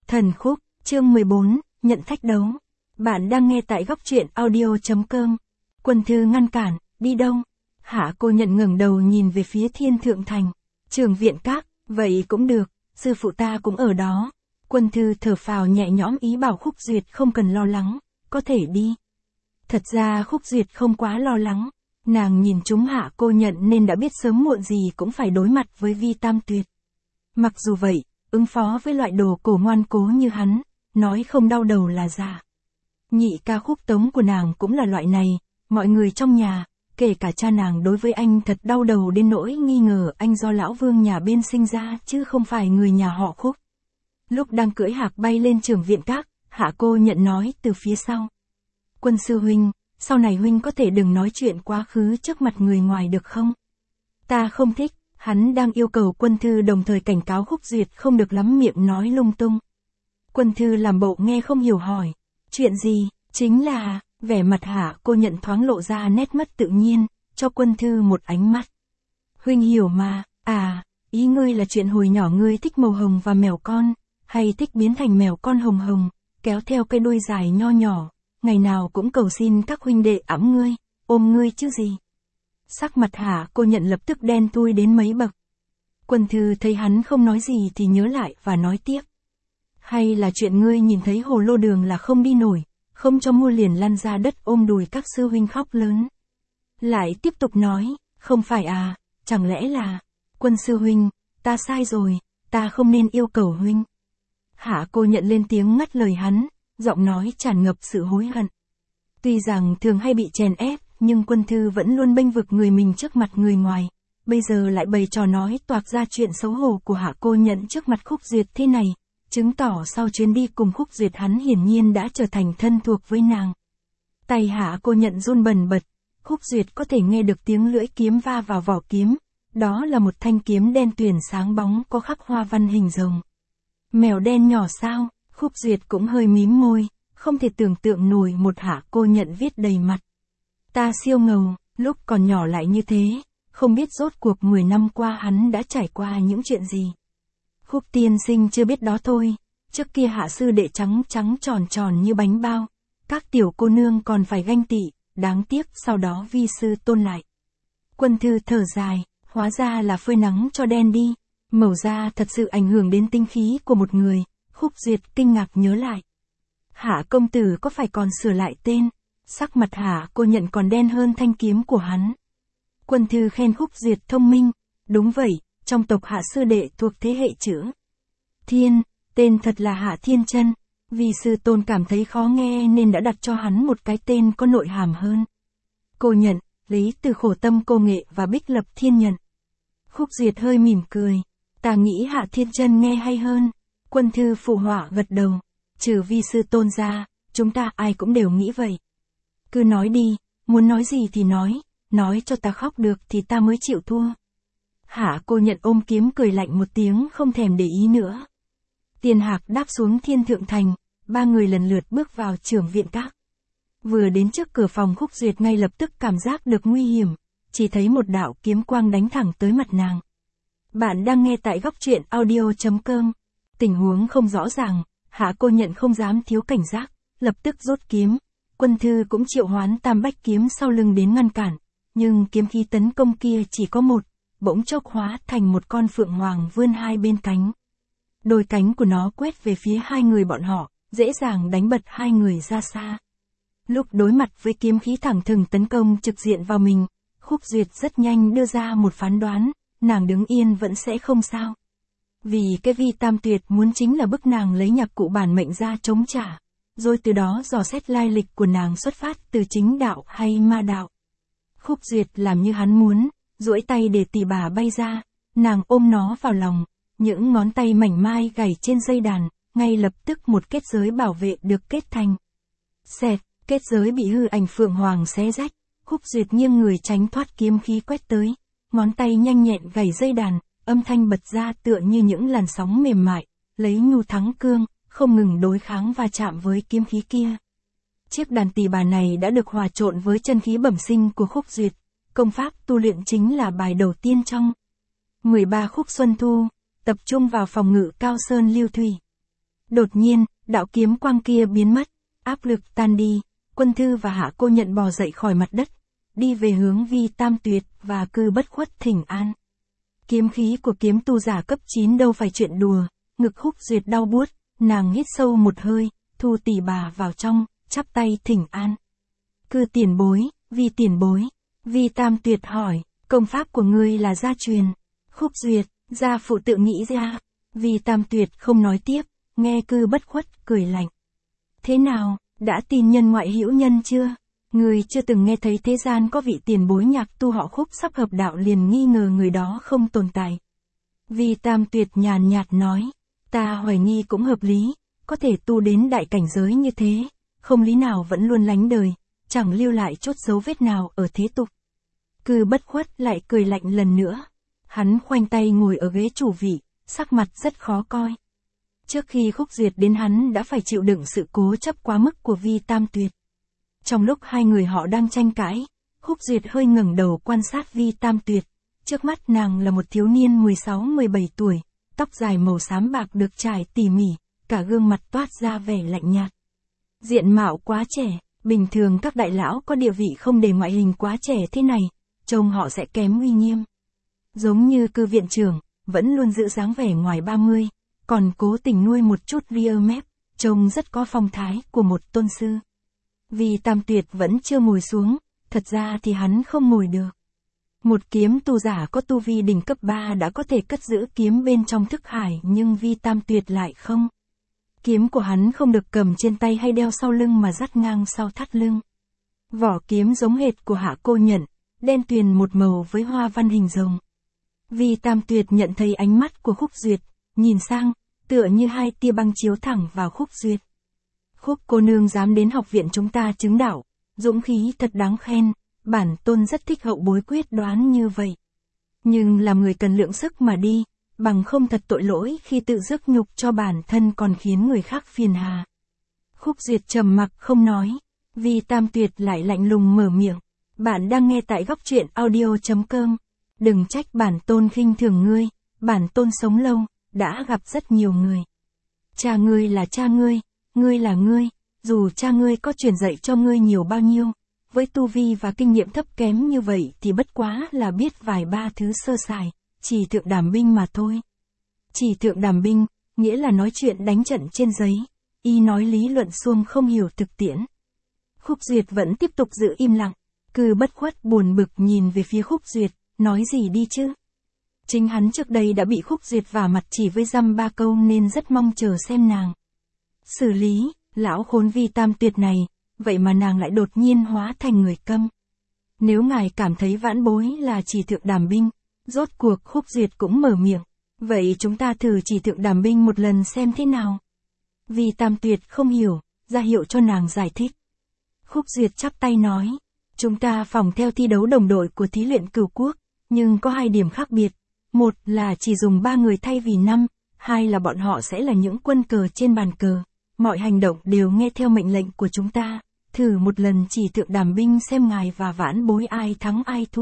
Thần khúc, chương 14, nhận thách đấu. Bạn đang nghe tại góc truyện audio.com. Quân Thư ngăn cản, đi đâu? Hạ Cô Nhận ngẩng đầu nhìn về phía Thiên Thượng Thành. Trường viện các, vậy cũng được, sư phụ ta cũng ở đó. Quân Thư thở phào nhẹ nhõm ý bảo Khúc Duyệt không cần lo lắng, có thể đi. Thật ra Khúc Duyệt không quá lo lắng, nàng nhìn chúng Hạ Cô Nhận nên đã biết sớm muộn gì cũng phải đối mặt với Vi Tam Tuyệt. Mặc dù vậy, ứng phó với loại đồ cổ ngoan cố như hắn, nói không đau đầu là giả. Nhị ca Khúc Tống của nàng cũng là loại này, mọi người trong nhà, kể cả cha nàng đối với anh thật đau đầu đến nỗi nghi ngờ anh do lão vương nhà bên sinh ra chứ không phải người nhà họ Khúc. Lúc đang cưỡi hạc bay lên trường viện các, Hạ Cô Nhận nói từ phía sau. Quân sư huynh, sau này huynh có thể đừng nói chuyện quá khứ trước mặt người ngoài được không? Ta không thích. Hắn đang yêu cầu Quân Thư đồng thời cảnh cáo Khúc Duyệt không được lắm miệng nói lung tung. Quân Thư làm bộ nghe không hiểu hỏi. Chuyện gì? Chính là, vẻ mặt Hạ Cô Nhận thoáng lộ ra nét mất tự nhiên, cho Quân Thư một ánh mắt. Huynh hiểu mà, ý ngươi là chuyện hồi nhỏ ngươi thích màu hồng và mèo con, hay thích biến thành mèo con hồng hồng, kéo theo cái đuôi dài nho nhỏ, ngày nào cũng cầu xin các huynh đệ ẵm ngươi, ôm ngươi chứ gì. Sắc mặt Hạ Cô Nhận lập tức đen thui đến mấy bậc. Quân Thư thấy hắn không nói gì thì nhớ lại và nói tiếp. Hay là chuyện ngươi nhìn thấy hồ lô đường là không đi nổi, không cho mua liền lăn ra đất ôm đùi các sư huynh khóc lớn. Lại tiếp tục nói, không phải chẳng lẽ là, Quân sư huynh, ta sai rồi, ta không nên yêu cầu huynh. Hạ Cô Nhận lên tiếng ngắt lời hắn, giọng nói tràn ngập sự hối hận. Tuy rằng thường hay bị chèn ép, nhưng Quân Thư vẫn luôn bênh vực người mình trước mặt người ngoài, bây giờ lại bày trò nói toạc ra chuyện xấu hổ của Hạ Cô Nhận trước mặt Khúc Duyệt thế này, chứng tỏ sau chuyến đi cùng Khúc Duyệt hắn hiển nhiên đã trở thành thân thuộc với nàng. Tay Hạ Cô Nhận run bần bật, Khúc Duyệt có thể nghe được tiếng lưỡi kiếm va vào vỏ kiếm, đó là một thanh kiếm đen tuyền sáng bóng có khắc hoa văn hình rồng. Mèo đen nhỏ sao? Khúc Duyệt cũng hơi mím môi, không thể tưởng tượng nổi một Hạ Cô Nhận viết đầy mặt. Ta siêu ngầu, lúc còn nhỏ lại như thế, không biết rốt cuộc 10 năm qua hắn đã trải qua những chuyện gì. Khúc tiên sinh chưa biết đó thôi, trước kia Hạ sư đệ trắng trắng tròn tròn như bánh bao, các tiểu cô nương còn phải ganh tị, đáng tiếc sau đó vi sư tôn lại. Quân Thư thở dài, hóa ra là phơi nắng cho đen đi, màu da thật sự ảnh hưởng đến tinh khí của một người. Khúc Duyệt kinh ngạc nhớ lại. Hạ công tử có phải còn sửa lại tên? Sắc mặt Hạ Cô Nhận còn đen hơn thanh kiếm của hắn. Quân Thư khen Khúc Duyệt thông minh. Đúng vậy, trong tộc Hạ sư đệ thuộc thế hệ chữ Thiên, tên thật là Hạ Thiên Chân. Vì sư tôn cảm thấy khó nghe nên đã đặt cho hắn một cái tên có nội hàm hơn. Cô Nhận, lấy từ khổ tâm cô nghệ và bích lập thiên nhận. Khúc Duyệt hơi mỉm cười. Ta nghĩ Hạ Thiên Chân nghe hay hơn. Quân Thư phụ họa gật đầu. Trừ vi sư tôn ra, chúng ta ai cũng đều nghĩ vậy. Cứ nói đi, muốn nói gì thì nói cho ta khóc được thì ta mới chịu thua. Hạ Cô Nhận ôm kiếm cười lạnh một tiếng không thèm để ý nữa. Tiền Hạc đáp xuống Thiên Thượng Thành, ba người lần lượt bước vào trưởng viện các. Vừa đến trước cửa phòng Khúc Duyệt ngay lập tức cảm giác được nguy hiểm, chỉ thấy một đạo kiếm quang đánh thẳng tới mặt nàng. Bạn đang nghe tại góc truyện audio.com. Tình huống không rõ ràng, Hạ Cô Nhận không dám thiếu cảnh giác, lập tức rút kiếm. Quân Thư cũng triệu hoán tam bách kiếm sau lưng đến ngăn cản, nhưng kiếm khí tấn công kia chỉ có một, bỗng chốc hóa thành một con phượng hoàng vươn hai bên cánh. Đôi cánh của nó quét về phía hai người bọn họ, dễ dàng đánh bật hai người ra xa. Lúc đối mặt với kiếm khí thẳng thừng tấn công trực diện vào mình, Khúc Duyệt rất nhanh đưa ra một phán đoán, nàng đứng yên vẫn sẽ không sao. Vì cái Vi Tam Tuyệt muốn chính là bức nàng lấy nhạc cụ bản mệnh ra chống trả, rồi từ đó dò xét lai lịch của nàng xuất phát từ chính đạo hay ma đạo. Khúc Duyệt làm như hắn muốn, duỗi tay để tỳ bà bay ra, nàng ôm nó vào lòng, những ngón tay mảnh mai gảy trên dây đàn, ngay lập tức một kết giới bảo vệ được kết thành. Xẹt, kết giới bị hư ảnh phượng hoàng xé rách, Khúc Duyệt nghiêng người tránh thoát kiếm khí quét tới, ngón tay nhanh nhẹn gảy dây đàn, âm thanh bật ra tựa như những làn sóng mềm mại, lấy nhu thắng cương, không ngừng đối kháng và chạm với kiếm khí kia. Chiếc đàn tỳ bà này đã được hòa trộn với chân khí bẩm sinh của Khúc Duyệt, công pháp tu luyện chính là bài đầu tiên trong 13 khúc Xuân Thu, tập trung vào phòng ngự cao sơn lưu thủy. Đột nhiên, đạo kiếm quang kia biến mất, áp lực tan đi, Quân Thư và Hạ Cô Nhận bò dậy khỏi mặt đất, đi về hướng Vi Tam Tuyệt và Cư Bất Khuất thỉnh an. Kiếm khí của kiếm tu giả cấp 9 đâu phải chuyện đùa, ngực Khúc Duyệt đau buốt, nàng hít sâu một hơi, thu tỷ bà vào trong, chắp tay thỉnh an. Cư tiền bối, Vi tiền bối. Vi Tam Tuyệt hỏi, công pháp của ngươi là gia truyền. Khúc Duyệt, gia phụ tự nghĩ ra. Vi Tam Tuyệt không nói tiếp, nghe Cư Bất Khuất cười lạnh. Thế nào, đã tin nhân ngoại hữu nhân chưa? Ngươi chưa từng nghe thấy thế gian có vị tiền bối nhạc tu họ Khúc sắp hợp đạo liền nghi ngờ người đó không tồn tại. Vi Tam Tuyệt nhàn nhạt nói, ta hoài nghi cũng hợp lý, có thể tu đến đại cảnh giới như thế, không lý nào vẫn luôn lánh đời, chẳng lưu lại chút dấu vết nào ở thế tục. Cư Bất Khuất lại cười lạnh lần nữa. Hắn khoanh tay ngồi ở ghế chủ vị, sắc mặt rất khó coi. Trước khi Khúc Duyệt đến hắn đã phải chịu đựng sự cố chấp quá mức của Vi Tam Tuyệt. Trong lúc hai người họ đang tranh cãi, Khúc Duyệt hơi ngẩng đầu quan sát Vi Tam Tuyệt. Trước mắt nàng là một thiếu niên 16-17 tuổi, tóc dài màu xám bạc được trải tỉ mỉ, cả gương mặt toát ra vẻ lạnh nhạt. Diện mạo quá trẻ, bình thường các đại lão có địa vị không để ngoại hình quá trẻ thế này, trông họ sẽ kém uy nghiêm. Giống như Cư viện trưởng, vẫn luôn giữ dáng vẻ ngoài 30, còn cố tình nuôi một chút ria mép, trông rất có phong thái của một tôn sư. Vi Tam Tuyệt vẫn chưa ngồi xuống, thật ra thì hắn không ngồi được. Một kiếm tu giả có tu vi đỉnh cấp 3 đã có thể cất giữ kiếm bên trong thức hải nhưng Vi Tam Tuyệt lại không. Kiếm của hắn không được cầm trên tay hay đeo sau lưng mà dắt ngang sau thắt lưng. Vỏ kiếm giống hệt của Hạ Cô Nhận, đen tuyền một màu với hoa văn hình rồng. Vi Tam Tuyệt nhận thấy ánh mắt của Khúc Duyệt, nhìn sang, tựa như hai tia băng chiếu thẳng vào Khúc Duyệt. Khúc cô nương dám đến học viện chúng ta chứng đạo, dũng khí thật đáng khen, bản tôn rất thích hậu bối quyết đoán như vậy. Nhưng làm người cần lượng sức mà đi, bằng không thật tội lỗi khi tự rước nhục cho bản thân còn khiến người khác phiền hà. Khúc Duyệt trầm mặc không nói, Vi Tam Tuyệt lại lạnh lùng mở miệng. Bạn đang nghe tại góc truyện audio.com. Đừng trách bản tôn khinh thường ngươi, bản tôn sống lâu, đã gặp rất nhiều người. Cha ngươi là cha ngươi là ngươi, dù cha ngươi có truyền dạy cho ngươi nhiều bao nhiêu, với tu vi và kinh nghiệm thấp kém như vậy thì bất quá là biết vài ba thứ sơ sài, chỉ thượng đàm binh mà thôi. Chỉ thượng đàm binh, nghĩa là nói chuyện đánh trận trên giấy, y nói lý luận suông không hiểu thực tiễn. Khúc Duyệt vẫn tiếp tục giữ im lặng, Cư Bất Khuất buồn bực nhìn về phía Khúc Duyệt, nói gì đi chứ. Chính hắn trước đây đã bị Khúc Duyệt vả mặt chỉ với dăm ba câu nên rất mong chờ xem nàng xử lý, lão khốn Vi Tam Tuyệt này, vậy mà nàng lại đột nhiên hóa thành người câm. Nếu ngài cảm thấy vãn bối là chỉ thượng đàm binh, rốt cuộc Khúc Duyệt cũng mở miệng, vậy chúng ta thử chỉ thượng đàm binh một lần xem thế nào. Vi Tam Tuyệt không hiểu, ra hiệu cho nàng giải thích. Khúc Duyệt chắp tay nói, chúng ta phòng theo thi đấu đồng đội của thí luyện Cửu Quốc, nhưng có hai điểm khác biệt. Một là chỉ dùng 3 người thay vì 5, hai là bọn họ sẽ là những quân cờ trên bàn cờ. Mọi hành động đều nghe theo mệnh lệnh của chúng ta, thử một lần chỉ thượng đàm binh xem ngài và vãn bối ai thắng ai thua.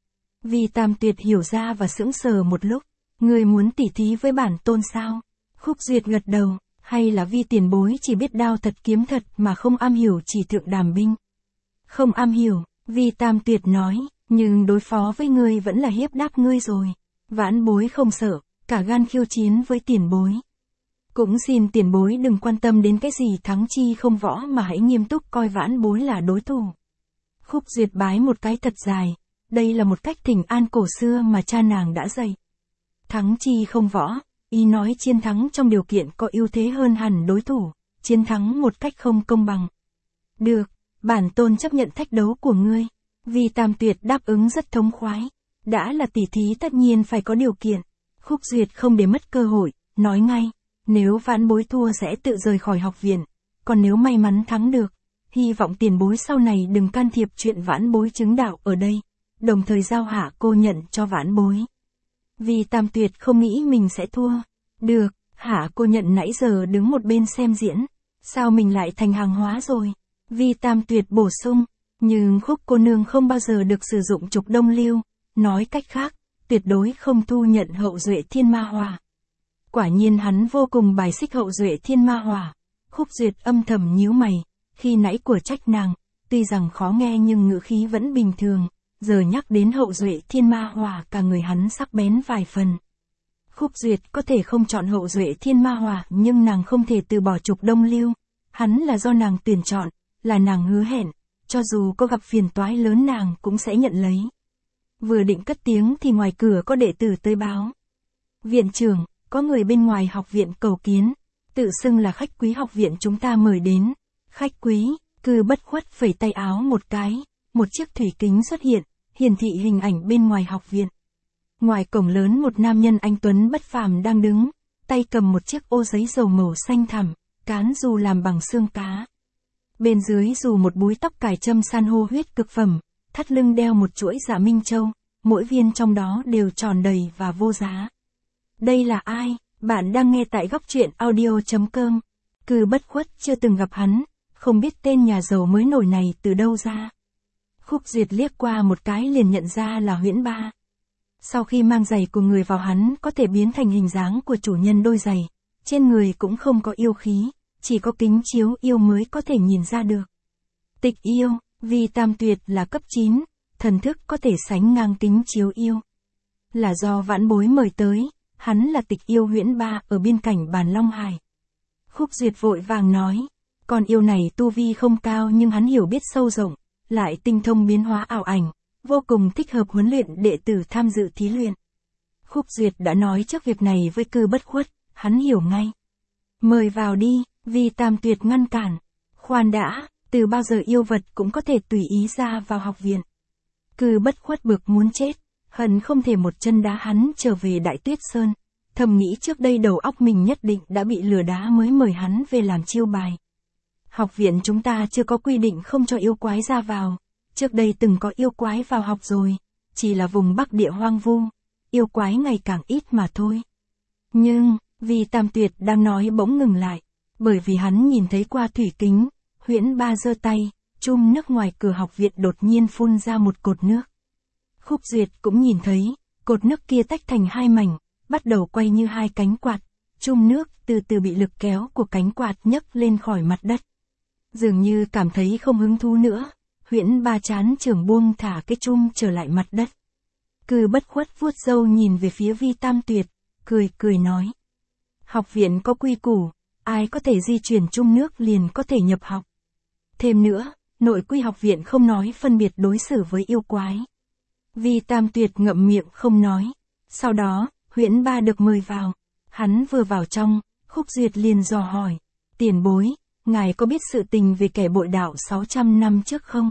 Vi Tam Tuyệt hiểu ra và sững sờ một lúc, người muốn tỉ thí với bản tôn sao? Khúc Duyệt gật đầu, hay là Vi tiền bối chỉ biết đao thật kiếm thật mà không am hiểu chỉ thượng đàm binh? Không am hiểu, Vi Tam Tuyệt nói, nhưng đối phó với ngươi vẫn là hiếp đáp ngươi rồi. Vãn bối không sợ, cả gan khiêu chiến với tiền bối. Cũng xin tiền bối đừng quan tâm đến cái gì thắng chi không võ mà hãy nghiêm túc coi vãn bối là đối thủ. Khúc Duyệt bái một cái thật dài, đây là một cách thỉnh an cổ xưa mà cha nàng đã dạy. Thắng chi không võ, ý nói chiến thắng trong điều kiện có ưu thế hơn hẳn đối thủ, chiến thắng một cách không công bằng. Được, bản tôn chấp nhận thách đấu của ngươi. Vi Tam Tuyệt đáp ứng rất thống khoái. Đã là tỉ thí tất nhiên phải có điều kiện. Khúc Duyệt không để mất cơ hội, nói ngay, nếu vãn bối thua sẽ tự rời khỏi học viện, còn nếu may mắn thắng được, hy vọng tiền bối sau này đừng can thiệp chuyện vãn bối chứng đạo ở đây, đồng thời giao Hạ Cô Nhận cho vãn bối. Vi Tam Tuyệt không nghĩ mình sẽ thua. Được, Hạ Cô Nhận nãy giờ đứng một bên xem diễn, sao mình lại thành hàng hóa rồi? Vi Tam Tuyệt bổ sung, nhưng Khúc cô nương không bao giờ được sử dụng trục đông lưu. Nói cách khác, tuyệt đối không thu nhận hậu duệ thiên ma hòa. Quả nhiên hắn vô cùng bài xích Hậu Duệ Thiên Ma Hỏa. Khúc Duyệt âm thầm nhíu mày, khi nãy của trách nàng, tuy rằng khó nghe nhưng ngữ khí vẫn bình thường, giờ nhắc đến Hậu Duệ Thiên Ma Hỏa cả người hắn sắc bén vài phần. Khúc Duyệt có thể không chọn Hậu Duệ Thiên Ma Hỏa nhưng nàng không thể từ bỏ Trục Đông Lưu, hắn là do nàng tuyển chọn, là nàng hứa hẹn, cho dù có gặp phiền toái lớn nàng cũng sẽ nhận lấy. Vừa định cất tiếng thì ngoài cửa có đệ tử tới báo. Viện trưởng, có người bên ngoài học viện cầu kiến, tự xưng là khách quý học viện chúng ta mời đến. Khách quý, Cư Bất Khuất phẩy tay áo một cái, một chiếc thủy kính xuất hiện, hiển thị hình ảnh bên ngoài học viện. Ngoài cổng lớn một nam nhân anh tuấn bất phàm đang đứng, tay cầm một chiếc ô giấy dầu màu xanh thẳm, cán dù làm bằng xương cá. Bên dưới dù một búi tóc cài châm san hô huyết cực phẩm, thắt lưng đeo một chuỗi dạ minh châu, mỗi viên trong đó đều tròn đầy và vô giá. Đây là ai? Bạn đang nghe tại góc truyện audio.com. Cư Bất Khuất chưa từng gặp hắn, không biết tên nhà giàu mới nổi này từ đâu ra. Khúc Duyệt liếc qua một cái liền nhận ra là Huyễn Ba. Sau khi mang giày của người vào hắn có thể biến thành hình dáng của chủ nhân đôi giày, trên người cũng không có yêu khí, chỉ có kính chiếu yêu mới có thể nhìn ra được. Tịch yêu, vì Tam Tuyệt là cấp 9, thần thức có thể sánh ngang kính chiếu yêu. Là do vãn bối mời tới, hắn là tịch yêu Huyễn Ba ở biên cảnh Bàn Long Hải. Khúc Duyệt vội vàng nói, con yêu này tu vi không cao nhưng hắn hiểu biết sâu rộng, lại tinh thông biến hóa ảo ảnh, vô cùng thích hợp huấn luyện đệ tử tham dự thí luyện. Khúc Duyệt đã nói trước việc này với Cư Bất Khuất, hắn hiểu ngay. Mời vào đi, vì Tam Tuyệt ngăn cản. Khoan đã, từ bao giờ yêu vật cũng có thể tùy ý ra vào học viện. Cư Bất Khuất bực muốn chết, hận không thể một chân đá hắn trở về Đại Tuyết Sơn. Thầm nghĩ trước đây đầu óc mình nhất định đã bị lừa đá mới mời hắn về làm chiêu bài. Học viện chúng ta chưa có quy định không cho yêu quái ra vào. Trước đây từng có yêu quái vào học rồi, chỉ là vùng Bắc Địa hoang vu, yêu quái ngày càng ít mà thôi. Nhưng, vì Tam Tuyệt đang nói bỗng ngừng lại, bởi vì hắn nhìn thấy qua thủy kính, Huyễn Ba giơ tay, chum nước ngoài cửa học viện đột nhiên phun ra một cột nước. Khúc Duyệt cũng nhìn thấy, cột nước kia tách thành hai mảnh, bắt đầu quay như hai cánh quạt, chum nước từ từ bị lực kéo của cánh quạt nhấc lên khỏi mặt đất. Dường như cảm thấy không hứng thú nữa, Huyễn Ba chán chưởng buông thả cái chum trở lại mặt đất. Cư Bất Khuất vuốt râu nhìn về phía Vi Tam Tuyệt, cười nói. Học viện có quy củ, ai có thể di chuyển chum nước liền có thể nhập học. Thêm nữa, nội quy học viện không nói phân biệt đối xử với yêu quái. Vi Tam Tuyệt ngậm miệng không nói. Sau đó, Huyễn Ba được mời vào. Hắn vừa vào trong, Khúc Duyệt liền dò hỏi. Tiền bối, ngài có biết sự tình về kẻ bội đạo 600 năm trước không?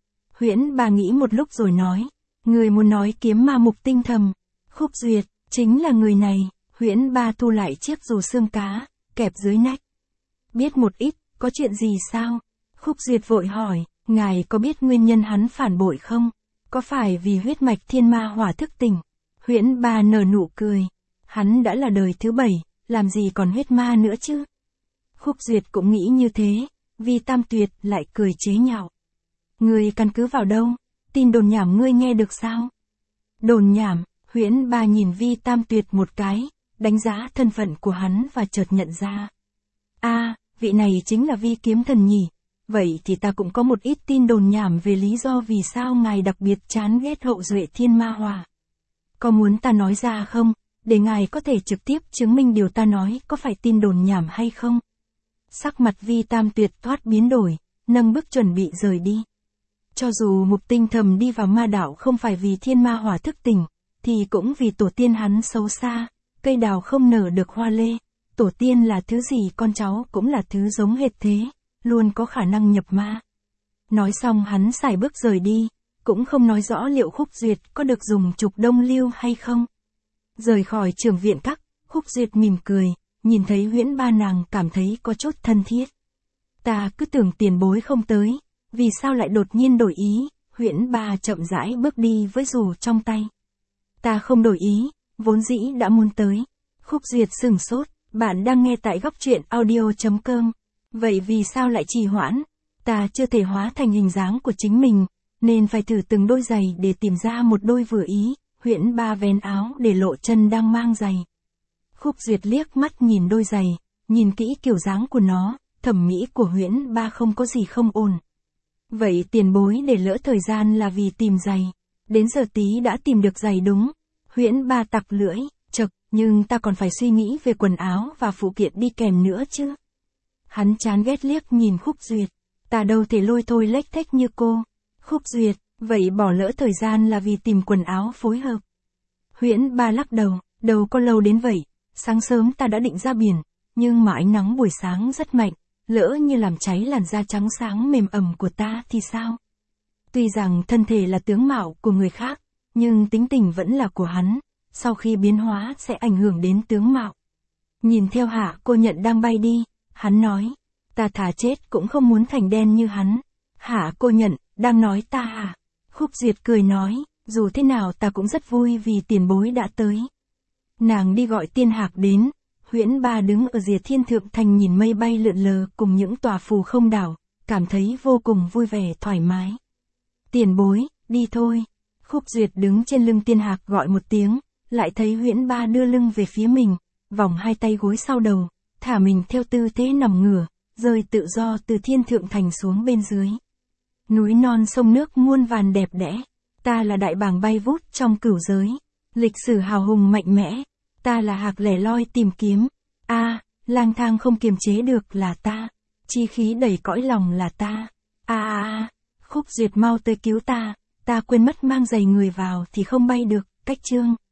Huyễn Ba nghĩ một lúc rồi nói. Người muốn nói kiếm ma Mục Tinh Thầm. Khúc Duyệt, chính là người này. Huyễn Ba thu lại chiếc dù xương cá, kẹp dưới nách. Biết một ít, có chuyện gì sao? Khúc Duyệt vội hỏi, ngài có biết nguyên nhân hắn phản bội không? Có phải vì huyết mạch thiên ma hỏa thức tỉnh? Huyễn Ba nở nụ cười. Hắn đã là đời thứ 7, làm gì còn huyết ma nữa chứ? Khúc Duyệt cũng nghĩ như thế, vì Tam Tuyệt lại cười chế nhạo. Ngươi căn cứ vào đâu? Tin đồn nhảm ngươi nghe được sao? Đồn nhảm, Huyễn Ba nhìn Vi Tam Tuyệt một cái, đánh giá thân phận của hắn và chợt nhận ra. Vị này chính là Vi Kiếm Thần nhỉ? Vậy thì ta cũng có một ít tin đồn nhảm về lý do vì sao ngài đặc biệt chán ghét Hậu Duệ Thiên Ma Hỏa. Có muốn ta nói ra không, để ngài có thể trực tiếp chứng minh điều ta nói có phải tin đồn nhảm hay không? Sắc mặt Vi Tam Tuyệt thoát biến đổi, nâng bước chuẩn bị rời đi. Cho dù Mục Tinh Thầm đi vào ma đạo không phải vì thiên ma hỏa thức tỉnh, thì cũng vì tổ tiên hắn xấu xa, cây đào không nở được hoa lê. Tổ tiên là thứ gì con cháu cũng là thứ giống hệt thế, luôn có khả năng nhập ma. Nói xong hắn sải bước rời đi, cũng không nói rõ liệu Khúc Duyệt có được dùng Trục Đông Lưu hay không. Rời khỏi Trường Viện Các, Khúc Duyệt mỉm cười, nhìn thấy Huyễn Ba nàng cảm thấy có chút thân thiết. Ta cứ tưởng tiền bối không tới, vì sao lại đột nhiên đổi ý? Huyễn Ba chậm rãi bước đi với dù trong tay. Ta không đổi ý, vốn dĩ đã muốn tới. Khúc Duyệt sửng sốt, bạn đang nghe tại góc truyện audio.com. Vậy vì sao lại trì hoãn? Ta chưa thể hóa thành hình dáng của chính mình, nên phải thử từng đôi giày để tìm ra một đôi vừa ý. Huyễn Ba vén áo để lộ chân đang mang giày. Khúc Duyệt liếc mắt nhìn đôi giày, nhìn kỹ kiểu dáng của nó, thẩm mỹ của Huyễn Ba không có gì không ổn. Vậy tiền bối để lỡ thời gian là vì tìm giày. Đến giờ tí đã tìm được giày đúng. Huyễn Ba tặc lưỡi, chậc, nhưng ta còn phải suy nghĩ về quần áo và phụ kiện đi kèm nữa chứ. Hắn chán ghét liếc nhìn Khúc Duyệt. Ta đâu thể lôi thôi lếch thếch như cô. Khúc Duyệt, vậy bỏ lỡ thời gian là vì tìm quần áo phối hợp. Huyễn Ba lắc đầu, đâu có lâu đến vậy. Sáng sớm ta đã định ra biển, nhưng mà ánh nắng buổi sáng rất mạnh, lỡ như làm cháy làn da trắng sáng mềm ẩm của ta thì sao? Tuy rằng thân thể là tướng mạo của người khác, nhưng tính tình vẫn là của hắn, sau khi biến hóa sẽ ảnh hưởng đến tướng mạo. Nhìn theo Hạ Cô Nhận đang bay đi, hắn nói, ta thà chết cũng không muốn thành đen như hắn. Hạ Cô Nhận, đang nói ta à? Khúc Duyệt cười nói, dù thế nào ta cũng rất vui vì tiền bối đã tới. Nàng đi gọi Tiên Hạc đến. Huyễn Ba đứng ở rìa thiên thượng thành nhìn mây bay lượn lờ cùng những tòa phù không đảo, cảm thấy vô cùng vui vẻ thoải mái. Tiền bối, đi thôi. Khúc Duyệt đứng trên lưng Tiên Hạc gọi một tiếng, lại thấy Huyễn Ba đưa lưng về phía mình, vòng hai tay gối sau đầu, thả mình theo tư thế nằm ngửa, rơi tự do từ thiên thượng thành xuống bên dưới. Núi non sông nước muôn vàn đẹp đẽ, ta là đại bàng bay vút trong cửu giới, lịch sử hào hùng mạnh mẽ. Ta là hạc lẻ loi tìm kiếm. Lang thang không kiềm chế được là ta. Chi khí đầy cõi lòng là ta. Khúc Duyệt mau tới cứu ta. Ta quên mất mang giày người vào thì không bay được. Cách chương.